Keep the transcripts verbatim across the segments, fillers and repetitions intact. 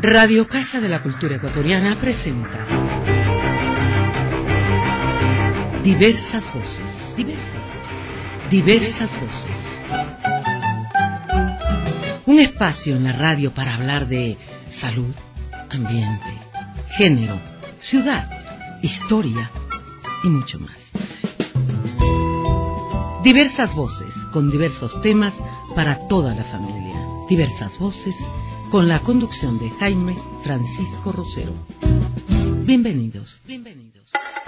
Radio Casa de la Cultura Ecuatoriana presenta Diversas Voces. Diversas, diversas voces. Un espacio en la radio para hablar de salud, ambiente, género, ciudad, historia y mucho más. Diversas voces con diversos temas para toda la familia. Diversas voces con la conducción de Jaime Francisco Rosero. Bienvenidos, bienvenidos.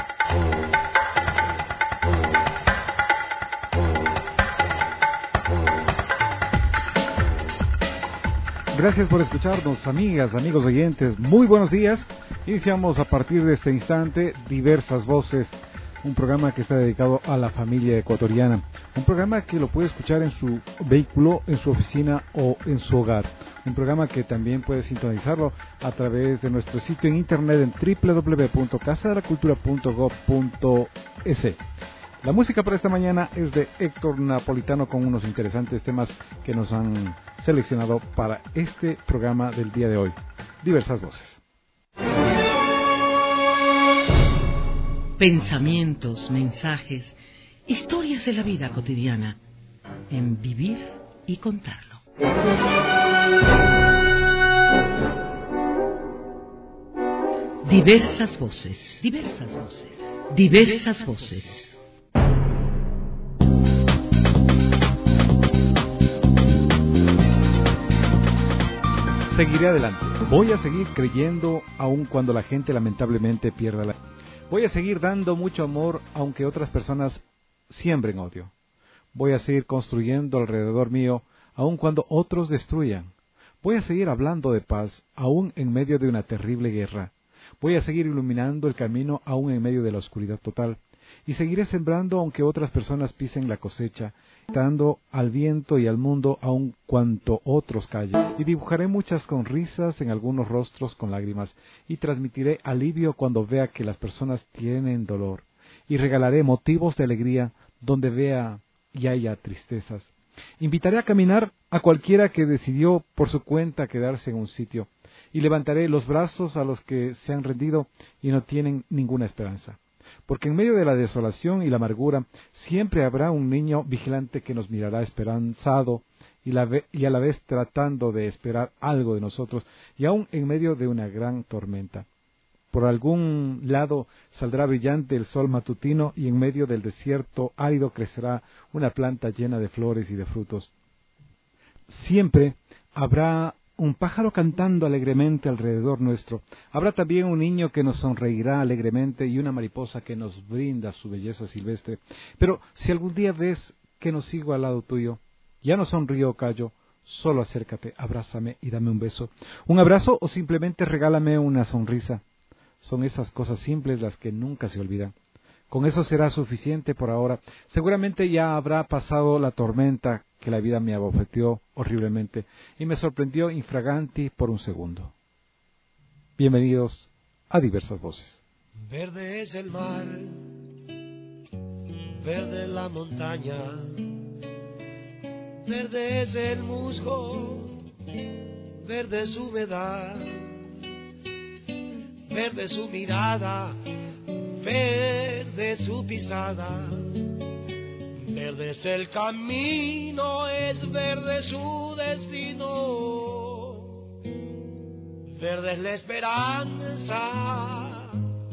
Gracias por escucharnos, amigas, amigos oyentes. Muy buenos días. Iniciamos a partir de este instante Diversas Voces, un programa que está dedicado a la familia ecuatoriana. Un programa que lo puede escuchar en su vehículo, en su oficina o en su hogar. Un programa que también puede sintonizarlo a través de nuestro sitio en internet en doble u doble u doble u punto casa de la cultura punto gob punto es. La música para esta mañana es de Héctor Napolitano con unos interesantes temas que nos han seleccionado para este programa del día de hoy. Diversas Voces. Pensamientos, mensajes, historias de la vida cotidiana en Vivir y Contarlo. Diversas voces, diversas voces, diversas voces. Seguiré adelante. Voy a seguir creyendo aun cuando la gente lamentablemente pierda la... Voy a seguir dando mucho amor aunque otras personas siembren odio. Voy a seguir construyendo alrededor mío aun cuando otros destruyan. Voy a seguir hablando de paz aun en medio de una terrible guerra. Voy a seguir iluminando el camino aun en medio de la oscuridad total. Y seguiré sembrando aunque otras personas pisen la cosecha, dando al viento y al mundo aun cuanto otros callen. Y dibujaré muchas sonrisas en algunos rostros con lágrimas, y transmitiré alivio cuando vea que las personas tienen dolor. Y regalaré motivos de alegría donde vea y haya tristezas. Invitaré a caminar a cualquiera que decidió por su cuenta quedarse en un sitio, y levantaré los brazos a los que se han rendido y no tienen ninguna esperanza. Porque en medio de la desolación y la amargura siempre habrá un niño vigilante que nos mirará esperanzado y, la ve- y a la vez tratando de esperar algo de nosotros, y aún en medio de una gran tormenta. Por algún lado saldrá brillante el sol matutino, y en medio del desierto árido crecerá una planta llena de flores y de frutos. Siempre habrá un pájaro cantando alegremente alrededor nuestro. Habrá también un niño que nos sonreirá alegremente y una mariposa que nos brinda su belleza silvestre. Pero si algún día ves que no sigo al lado tuyo, ya no sonrío o callo, solo acércate, abrázame y dame un beso. Un abrazo o simplemente regálame una sonrisa. Son esas cosas simples las que nunca se olvidan. Con eso será suficiente por ahora. Seguramente ya habrá pasado la tormenta que la vida me abofeteó horriblemente y me sorprendió infraganti por un segundo. Bienvenidos a Diversas Voces. Verde es el mar, verde la montaña, verde es el musgo, verde su humedad, verde su mirada, verde su pisada. Verde es el camino, es verde su destino, verde es la esperanza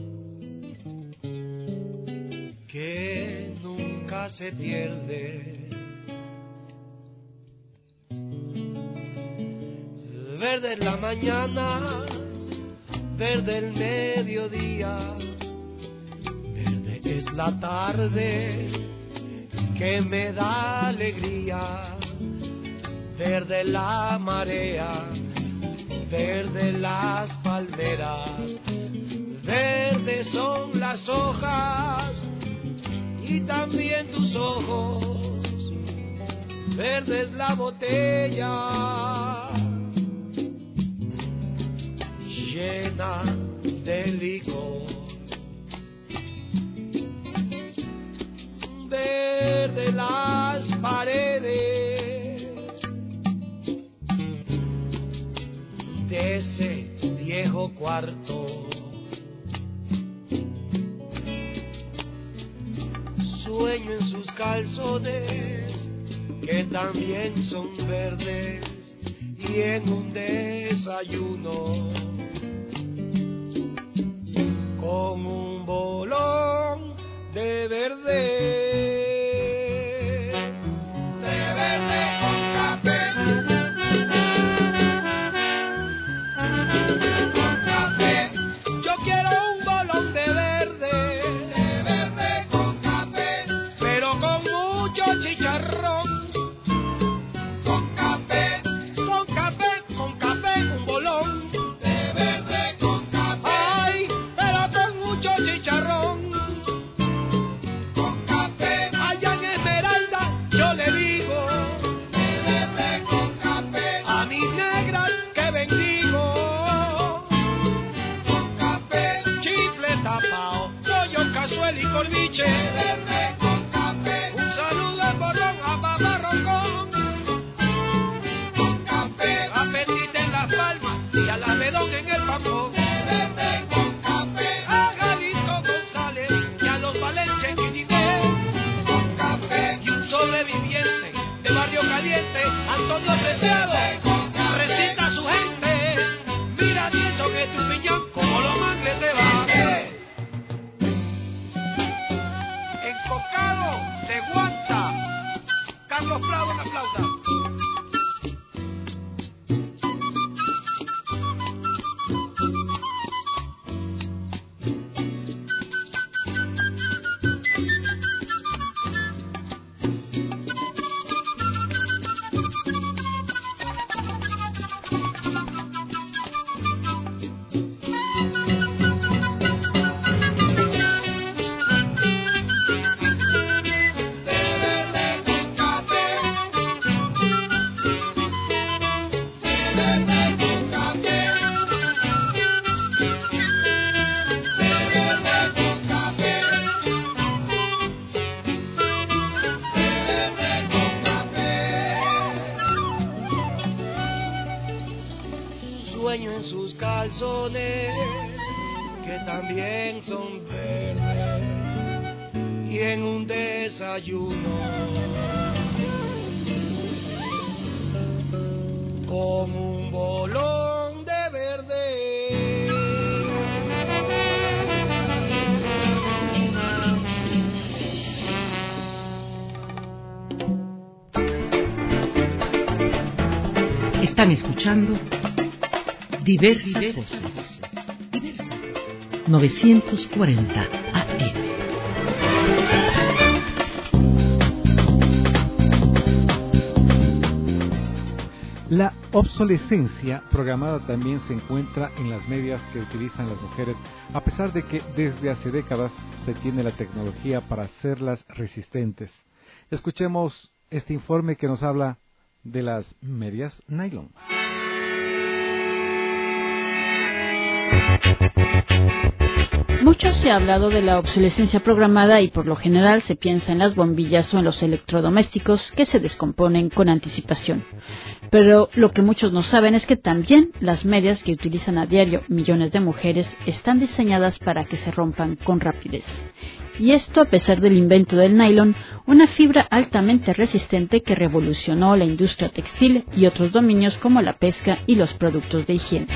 que nunca se pierde. Verde es la mañana, verde el mediodía, verde es la tarde que me da alegría. Verde la marea, verde las palmeras, verdes son las hojas y también tus ojos. Verde es la botella llena de licor. Verde las paredes de ese viejo cuarto. Sueño en sus calzones que también son verdes y en un desayuno con un bolón de verde. Un saludo al bolón, a papá Rocón, con café, a Petit en Las Palmas y a la Bedón en el Pamón, con café, a Galito González y a los Valencia en Guinigué, con café, y un sobreviviente de Barrio Caliente, Antonio Preciado, recita a su gente, mira Nelson que tu piñón como los mangles se va. Se aguanta. Carlos Prado en la flauta. Sueño en sus calzones que también son verdes y en un desayuno con un bolón de verde. Están escuchando Diversas Voces, novecientos cuarenta A M. La obsolescencia programada también se encuentra en las medias que utilizan las mujeres, a pesar de que desde hace décadas se tiene la tecnología para hacerlas resistentes. Escuchemos este informe que nos habla de las medias nylon. Mucho se ha hablado de la obsolescencia programada y por lo general se piensa en las bombillas o en los electrodomésticos que se descomponen con anticipación. Pero lo que muchos no saben es que también las medias que utilizan a diario millones de mujeres están diseñadas para que se rompan con rapidez. Y esto a pesar del invento del nylon, una fibra altamente resistente que revolucionó la industria textil y otros dominios como la pesca y los productos de higiene.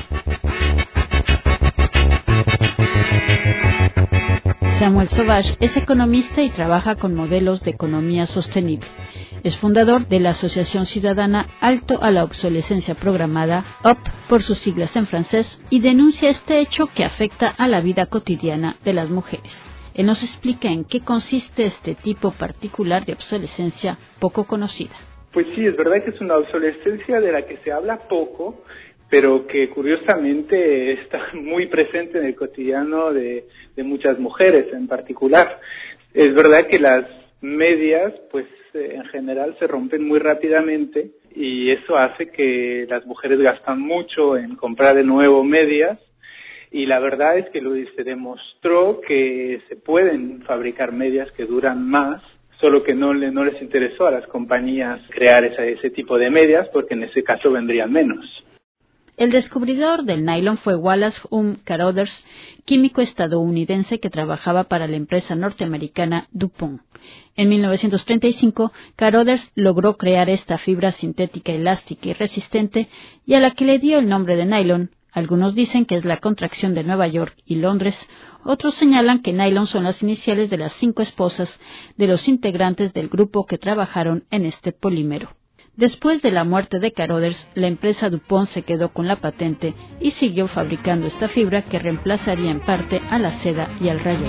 Samuel Sauvage es economista y trabaja con modelos de economía sostenible. Es fundador de la Asociación Ciudadana Alto a la Obsolescencia Programada, O P por sus siglas en francés, y denuncia este hecho que afecta a la vida cotidiana de las mujeres. Él nos explica en qué consiste este tipo particular de obsolescencia poco conocida. Pues sí, es verdad que es una obsolescencia de la que se habla poco, pero que curiosamente está muy presente en el cotidiano de, de muchas mujeres en particular. Es verdad que las medias, pues eh, en general se rompen muy rápidamente y eso hace que las mujeres gastan mucho en comprar de nuevo medias, y la verdad es que lo se demostró que se pueden fabricar medias que duran más, solo que no, le, no les interesó a las compañías crear esa, ese tipo de medias porque en ese caso vendrían menos. El descubridor del nylon fue Wallace Hume Carothers, químico estadounidense que trabajaba para la empresa norteamericana DuPont. En mil novecientos treinta y cinco, Carothers logró crear esta fibra sintética elástica y resistente y a la que le dio el nombre de nylon. Algunos dicen que es la contracción de Nueva York y Londres, otros señalan que nylon son las iniciales de las cinco esposas de los integrantes del grupo que trabajaron en este polímero. Después de la muerte de Carothers, la empresa DuPont se quedó con la patente y siguió fabricando esta fibra que reemplazaría en parte a la seda y al rayón.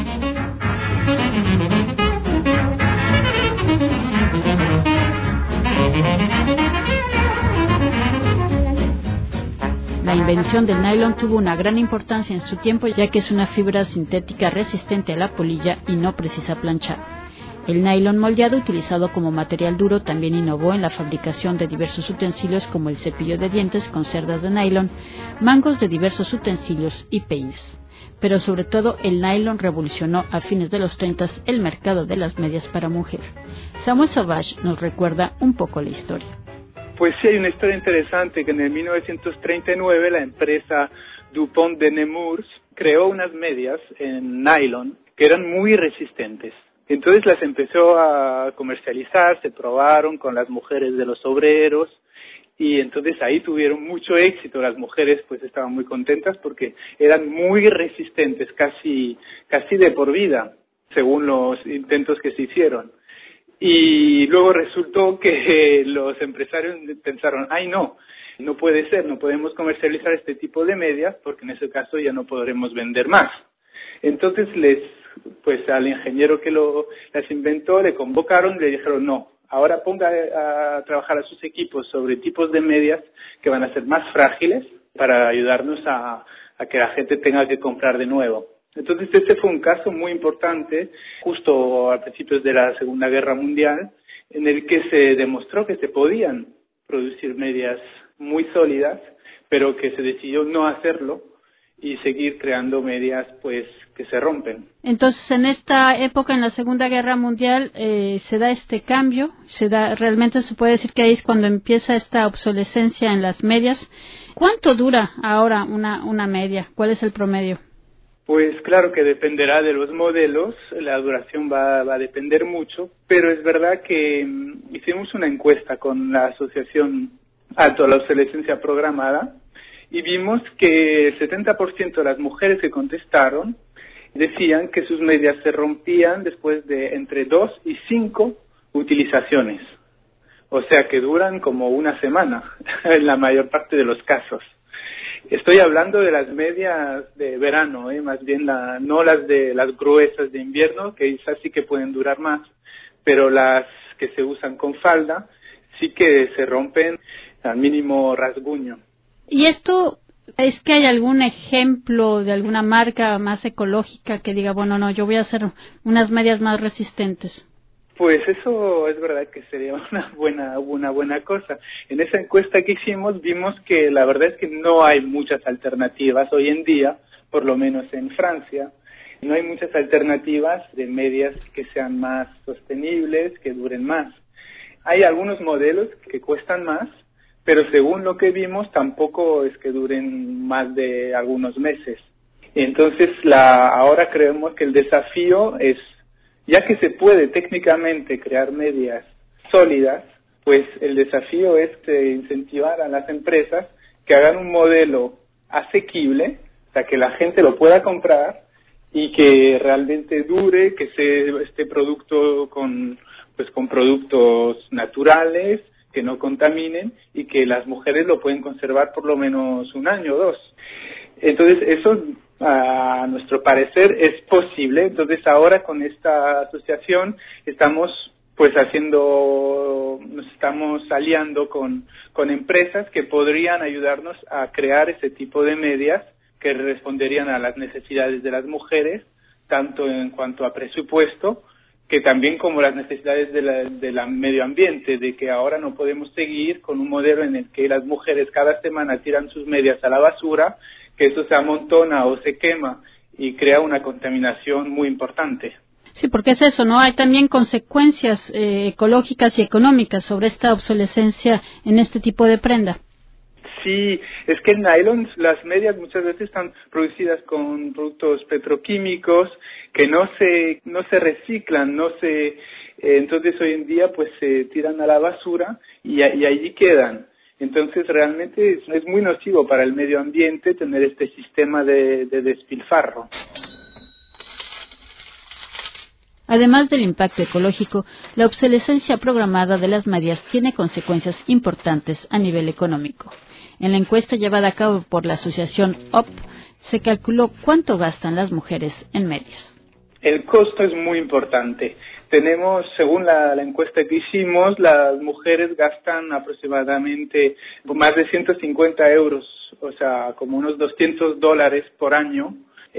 La invención del nylon tuvo una gran importancia en su tiempo, ya que es una fibra sintética resistente a la polilla y no precisa planchar. El nylon moldeado, utilizado como material duro, también innovó en la fabricación de diversos utensilios como el cepillo de dientes con cerdas de nylon, mangos de diversos utensilios y peines. Pero sobre todo el nylon revolucionó a fines de los treinta el mercado de las medias para mujer. Samuel Sauvage nos recuerda un poco la historia. Pues sí, hay una historia interesante que en el mil novecientos treinta y nueve la empresa DuPont de Nemours creó unas medias en nylon que eran muy resistentes. Entonces las empezó a comercializar, se probaron con las mujeres de los obreros y entonces ahí tuvieron mucho éxito. Las mujeres pues estaban muy contentas porque eran muy resistentes, casi, casi de por vida, según los intentos que se hicieron. Y luego resultó que los empresarios pensaron, ay no, no puede ser, no podemos comercializar este tipo de medias porque en ese caso ya no podremos vender más. Entonces les pues al ingeniero que lo, las inventó le convocaron y le dijeron no, ahora ponga a, a trabajar a sus equipos sobre tipos de medias que van a ser más frágiles para ayudarnos a, a que la gente tenga que comprar de nuevo. Entonces este fue un caso muy importante justo a principios de la Segunda Guerra Mundial en el que se demostró que se podían producir medias muy sólidas, pero que se decidió no hacerlo y seguir creando medias pues que se rompen. Entonces, en esta época, en la Segunda Guerra Mundial, eh, se da este cambio, se da, realmente se puede decir que ahí es cuando empieza esta obsolescencia en las medias. ¿Cuánto dura ahora una, una media? ¿Cuál es el promedio? Pues claro que dependerá de los modelos, la duración va, va a depender mucho, pero es verdad que um, hicimos una encuesta con la Asociación Alto a la Obsolescencia Programada y vimos que el setenta por ciento de las mujeres que contestaron decían que sus medias se rompían después de entre dos y cinco utilizaciones. O sea que duran como una semana en la mayor parte de los casos. Estoy hablando de las medias de verano, ¿eh? Más bien la, no las de las gruesas de invierno, que esas sí que pueden durar más, pero las que se usan con falda sí que se rompen al mínimo rasguño. ¿Y esto es que hay algún ejemplo de alguna marca más ecológica que diga, bueno, no, yo voy a hacer unas medias más resistentes? Pues eso es verdad que sería una buena, una buena cosa. En esa encuesta que hicimos vimos que la verdad es que no hay muchas alternativas hoy en día, por lo menos en Francia. No hay muchas alternativas de medias que sean más sostenibles, que duren más. Hay algunos modelos que cuestan más, pero según lo que vimos tampoco es que duren más de algunos meses. Entonces la, ahora creemos que el desafío es, ya que se puede técnicamente crear medias sólidas, pues el desafío es eh, incentivar a las empresas que hagan un modelo asequible, o sea, que la gente lo pueda comprar y que realmente dure, que sea este producto con, pues, con productos naturales, que no contaminen y que las mujeres lo pueden conservar por lo menos un año o dos. Entonces, eso, a nuestro parecer, es posible. Entonces, ahora con esta asociación estamos pues haciendo, nos estamos aliando con, con empresas que podrían ayudarnos a crear ese tipo de medias que responderían a las necesidades de las mujeres, tanto en cuanto a presupuesto, que también como las necesidades de la, de la medio ambiente, de que ahora no podemos seguir con un modelo en el que las mujeres cada semana tiran sus medias a la basura, que eso se amontona o se quema y crea una contaminación muy importante. Sí, porque es eso, ¿no? Hay también consecuencias eh, ecológicas y económicas sobre esta obsolescencia en este tipo de prenda. Sí, es que el nylon, las medias muchas veces están producidas con productos petroquímicos que no se no se reciclan, no se eh, entonces hoy en día pues se tiran a la basura y, y allí quedan. Entonces realmente es, es muy nocivo para el medio ambiente tener este sistema de, de despilfarro. Además del impacto ecológico, la obsolescencia programada de las medias tiene consecuencias importantes a nivel económico. En la encuesta llevada a cabo por la asociación O P, se calculó cuánto gastan las mujeres en medias. El costo es muy importante. Tenemos, según la, la encuesta que hicimos, las mujeres gastan aproximadamente más de ciento cincuenta euros, o sea, como unos doscientos dólares por año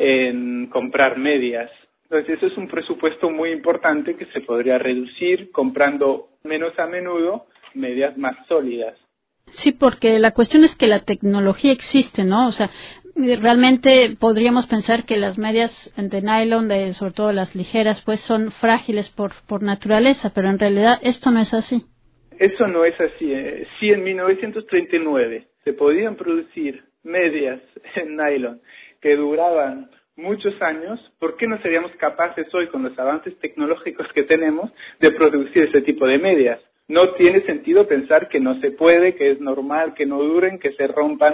en comprar medias. Entonces, eso es un presupuesto muy importante que se podría reducir comprando menos a menudo medias más sólidas. Sí, porque la cuestión es que la tecnología existe, ¿no? O sea, realmente podríamos pensar que las medias de nylon, de, sobre todo las ligeras, pues son frágiles por, por naturaleza, pero en realidad esto no es así. Eso no es así. Sí, en mil novecientos treinta y nueve se podían producir medias en nylon que duraban muchos años. ¿Por qué no seríamos capaces hoy, con los avances tecnológicos que tenemos, de producir ese tipo de medias? No tiene sentido pensar que no se puede, que es normal, que no duren, que se rompan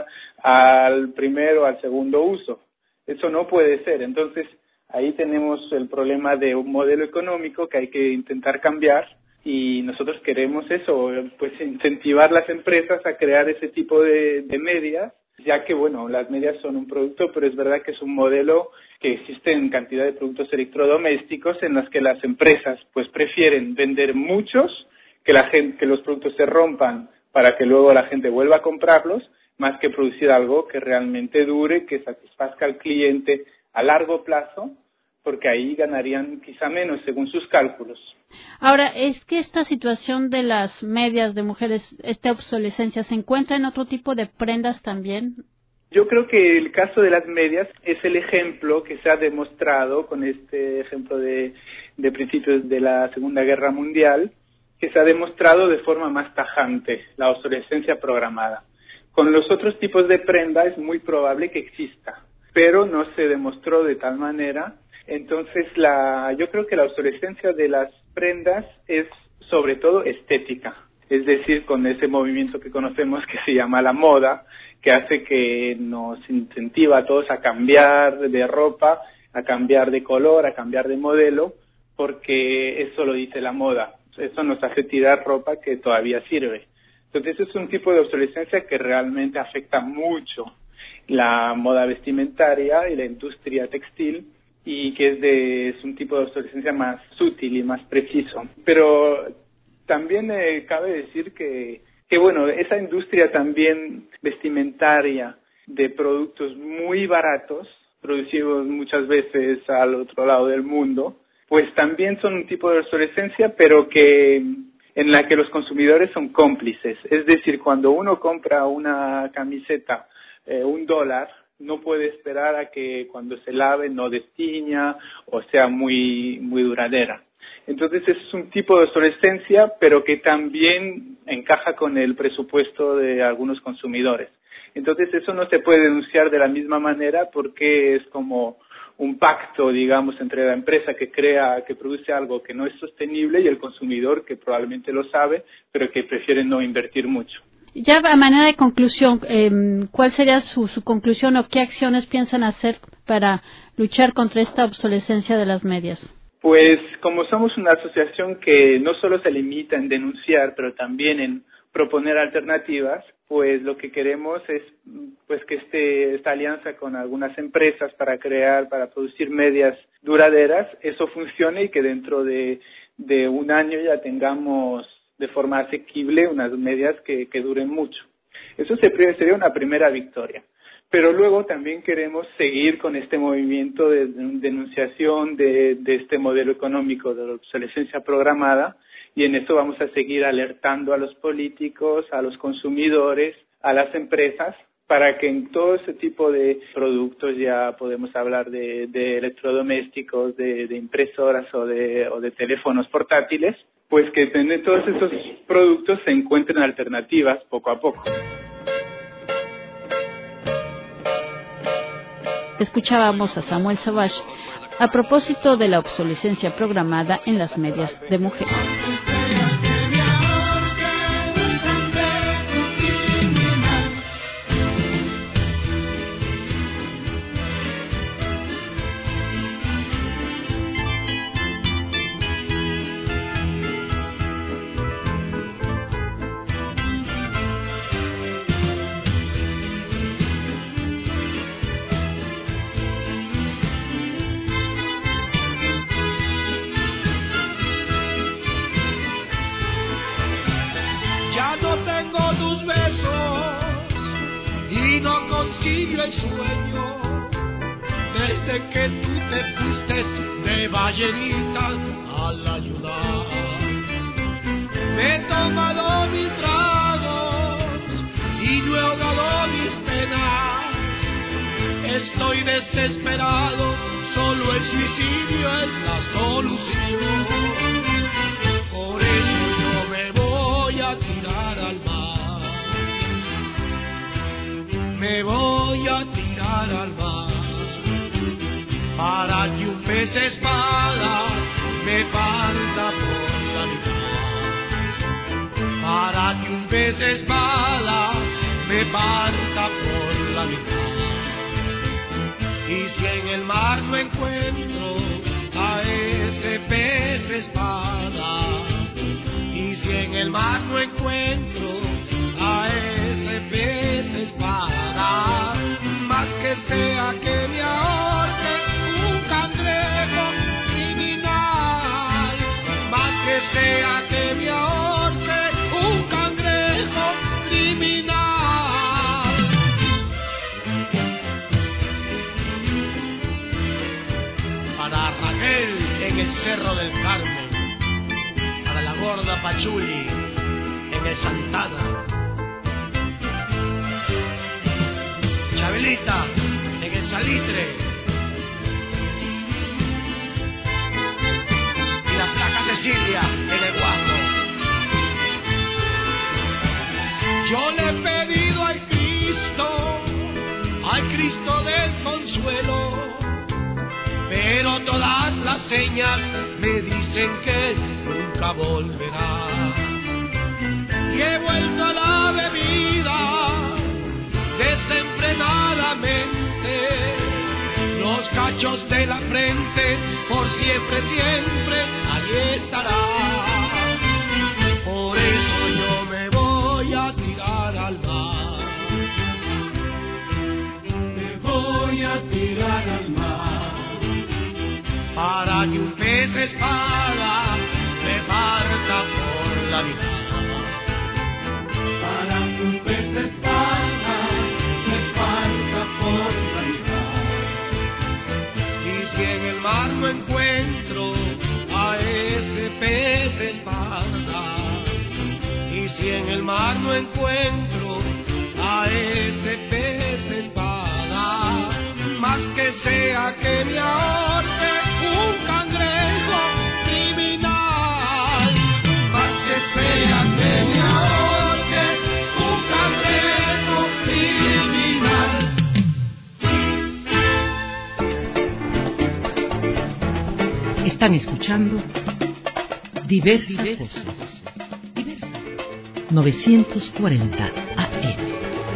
al primero o al segundo uso. Eso no puede ser. Entonces, ahí tenemos el problema de un modelo económico que hay que intentar cambiar y nosotros queremos eso, pues incentivar las empresas a crear ese tipo de, de medias, ya que, bueno, las medias son un producto, pero es verdad que es un modelo que existe en cantidad de productos electrodomésticos en los que las empresas pues prefieren vender muchos, que la gente, que los productos se rompan para que luego la gente vuelva a comprarlos, más que producir algo que realmente dure, que satisfazca al cliente a largo plazo, porque ahí ganarían quizá menos según sus cálculos. Ahora, ¿es que esta situación de las medias de mujeres, esta obsolescencia, se encuentra en otro tipo de prendas también? Yo creo que el caso de las medias es el ejemplo que se ha demostrado con este ejemplo de, de principios de la Segunda Guerra Mundial, que se ha demostrado de forma más tajante la obsolescencia programada. Con los otros tipos de prenda es muy probable que exista, pero no se demostró de tal manera. Entonces, la, yo creo que la obsolescencia de las prendas es sobre todo estética, es decir, con ese movimiento que conocemos que se llama la moda, que hace que nos incentiva a todos a cambiar de ropa, a cambiar de color, a cambiar de modelo, porque eso lo dice la moda. Eso nos hace tirar ropa que todavía sirve. Entonces es un tipo de obsolescencia que realmente afecta mucho la moda vestimentaria y la industria textil, y que es, de, es un tipo de obsolescencia más sutil y más preciso. Pero también eh, cabe decir que, que, bueno, esa industria también vestimentaria de productos muy baratos, producidos muchas veces al otro lado del mundo, pues también son un tipo de obsolescencia, pero que en la que los consumidores son cómplices. Es decir, cuando uno compra una camiseta, eh, un dólar, no puede esperar a que cuando se lave no destiña o sea muy, muy duradera. Entonces es un tipo de obsolescencia, pero que también encaja con el presupuesto de algunos consumidores. Entonces eso no se puede denunciar de la misma manera porque es como un pacto, digamos, entre la empresa que crea, que produce algo que no es sostenible y el consumidor que probablemente lo sabe, pero que prefiere no invertir mucho. Ya a manera de conclusión, eh, ¿cuál sería su, su conclusión o qué acciones piensan hacer para luchar contra esta obsolescencia de las medias? Pues como somos una asociación que no solo se limita en denunciar, pero también en proponer alternativas, pues lo que queremos es pues que este, esta alianza con algunas empresas para crear, para producir medias duraderas, eso funcione y que dentro de, de un año ya tengamos de forma asequible unas medias que, que duren mucho. Eso sería una primera victoria. Pero luego también queremos seguir con este movimiento de denunciación de, de este modelo económico de la obsolescencia programada, y en eso vamos a seguir alertando a los políticos, a los consumidores, a las empresas, para que en todo ese tipo de productos, ya podemos hablar de, de electrodomésticos, de, de impresoras o de, o de teléfonos portátiles, pues que en todos esos productos se encuentren alternativas poco a poco. escuchábamos a Samuel Savage a propósito de la obsolescencia programada en las medias de mujeres. El sueño desde que tú te fuiste de ballenita a la ayudar. Me he tomado mis tragos y no he ahogado mis penas. Estoy desesperado, solo el suicidio es la solución. Por eso yo me voy a tirar al mar. Me voy a tirar al mar para que un pez espada me parta por la mitad, para que un pez espada me parta por la mitad. Y si en el mar no encuentro a ese pez espada, y si en el mar no encuentro a ese pez espada, más que sea que me ahorque un cangrejo criminal, más que sea que me ahorque un cangrejo criminal. Para Raquel en el Cerro del Carmen, para la gorda Pachuli en el Santana, Chabelita en el Salitre y la flaca Cecilia en el Guasmo. Yo le he pedido al Cristo, al Cristo del Consuelo, pero todas las señas me dicen que nunca volverás. Y he vuelto a la bebida desenfrenadamente, los cachos de la frente por siempre, siempre ahí estará. Por eso yo me voy a tirar al mar, me voy a tirar al mar, para que un pez espada me parta por la mitad, para que un pez espada por la mitad. Y si en el mar no encuentro a ese pez espada, y si en el mar no encuentro a ese pez espada, más que sea que me ahorque un cangrejo criminal, más que sea que me ahorque un cangrejo criminal. Están escuchando Diversas Voces, novecientos cuarenta A M.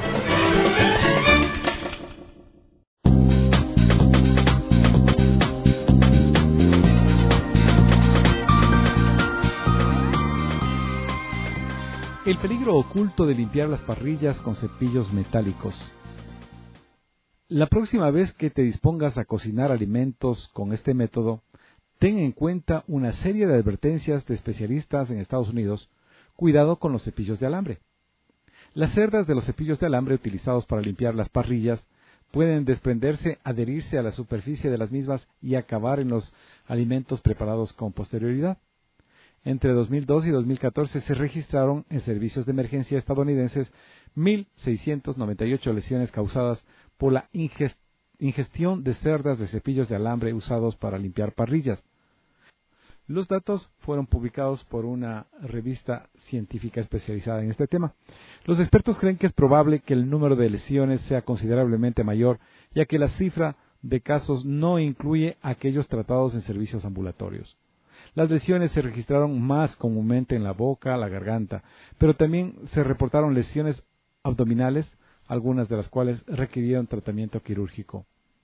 El peligro oculto de limpiar las parrillas con cepillos metálicos. La próxima vez que te dispongas a cocinar alimentos con este método, ten en cuenta una serie de advertencias de especialistas en Estados Unidos. Cuidado con los cepillos de alambre. Las cerdas de los cepillos de alambre utilizados para limpiar las parrillas pueden desprenderse, adherirse a la superficie de las mismas y acabar en los alimentos preparados con posterioridad. Entre dos mil dos y dos mil catorce se registraron en servicios de emergencia estadounidenses mil seiscientas noventa y ocho lesiones causadas por la ingest- ingestión de cerdas de cepillos de alambre usados para limpiar parrillas. Los datos fueron publicados por una revista científica especializada en este tema. Los expertos creen que es probable que el número de lesiones sea considerablemente mayor, ya que la cifra de casos no incluye aquellos tratados en servicios ambulatorios. Las lesiones se registraron más comúnmente en la boca, la garganta, pero también se reportaron lesiones abdominales, algunas de las cuales requirieron tratamiento quirúrgico.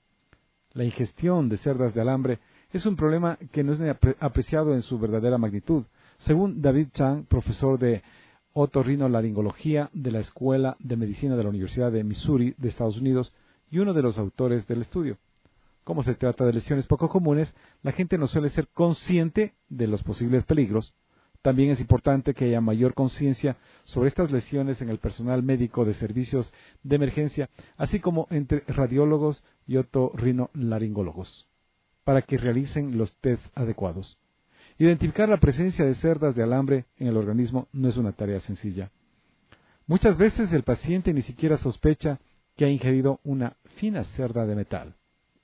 La ingestión de cerdas de alambre es un problema que no es apreciado en su verdadera magnitud, según David Chang, profesor de otorrinolaringología de la Escuela de Medicina de la Universidad de Missouri de Estados Unidos y uno de los autores del estudio. Como se trata de lesiones poco comunes, la gente no suele ser consciente de los posibles peligros. También es importante que haya mayor conciencia sobre estas lesiones en el personal médico de servicios de emergencia, así como entre radiólogos y otorrinolaringólogos, para que realicen los tests adecuados. Identificar la presencia de cerdas de alambre en el organismo no es una tarea sencilla. Muchas veces el paciente ni siquiera sospecha que ha ingerido una fina cerda de metal.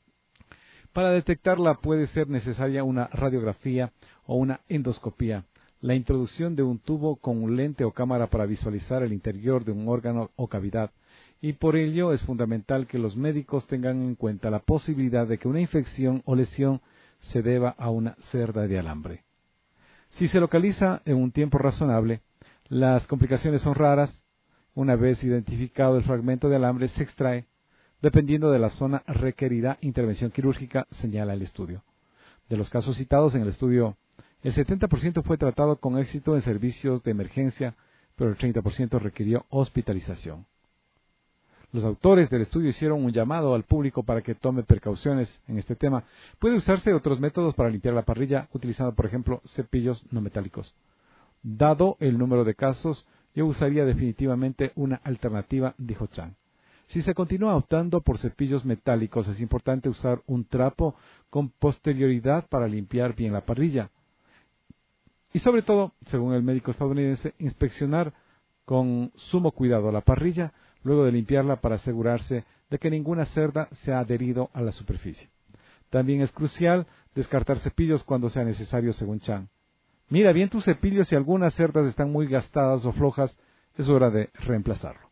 Para detectarla puede ser necesaria una radiografía o una endoscopía, la introducción de un tubo con un lente o cámara para visualizar el interior de un órgano o cavidad, y por ello es fundamental que los médicos tengan en cuenta la posibilidad de que una infección o lesión se deba a una cerda de alambre. Si se localiza en un tiempo razonable, las complicaciones son raras. Una vez identificado el fragmento de alambre, se extrae. Dependiendo de la zona, requerirá intervención quirúrgica, señala el estudio. De los casos citados en el estudio, el setenta por ciento fue tratado con éxito en servicios de emergencia, pero el treinta por ciento requirió hospitalización. Los autores del estudio hicieron un llamado al público para que tome precauciones en este tema. Puede usarse otros métodos para limpiar la parrilla, utilizando, por ejemplo, cepillos no metálicos. Dado el número de casos, yo usaría definitivamente una alternativa, dijo Chang. Si se continúa optando por cepillos metálicos, es importante usar un trapo con posterioridad para limpiar bien la parrilla. Y sobre todo, según el médico estadounidense, inspeccionar con sumo cuidado la parrilla luego de limpiarla para asegurarse de que ninguna cerda se ha adherido a la superficie. También es crucial descartar cepillos cuando sea necesario, según Chang. Mira bien tu cepillo, si algunas cerdas están muy gastadas o flojas, es hora de reemplazarlo.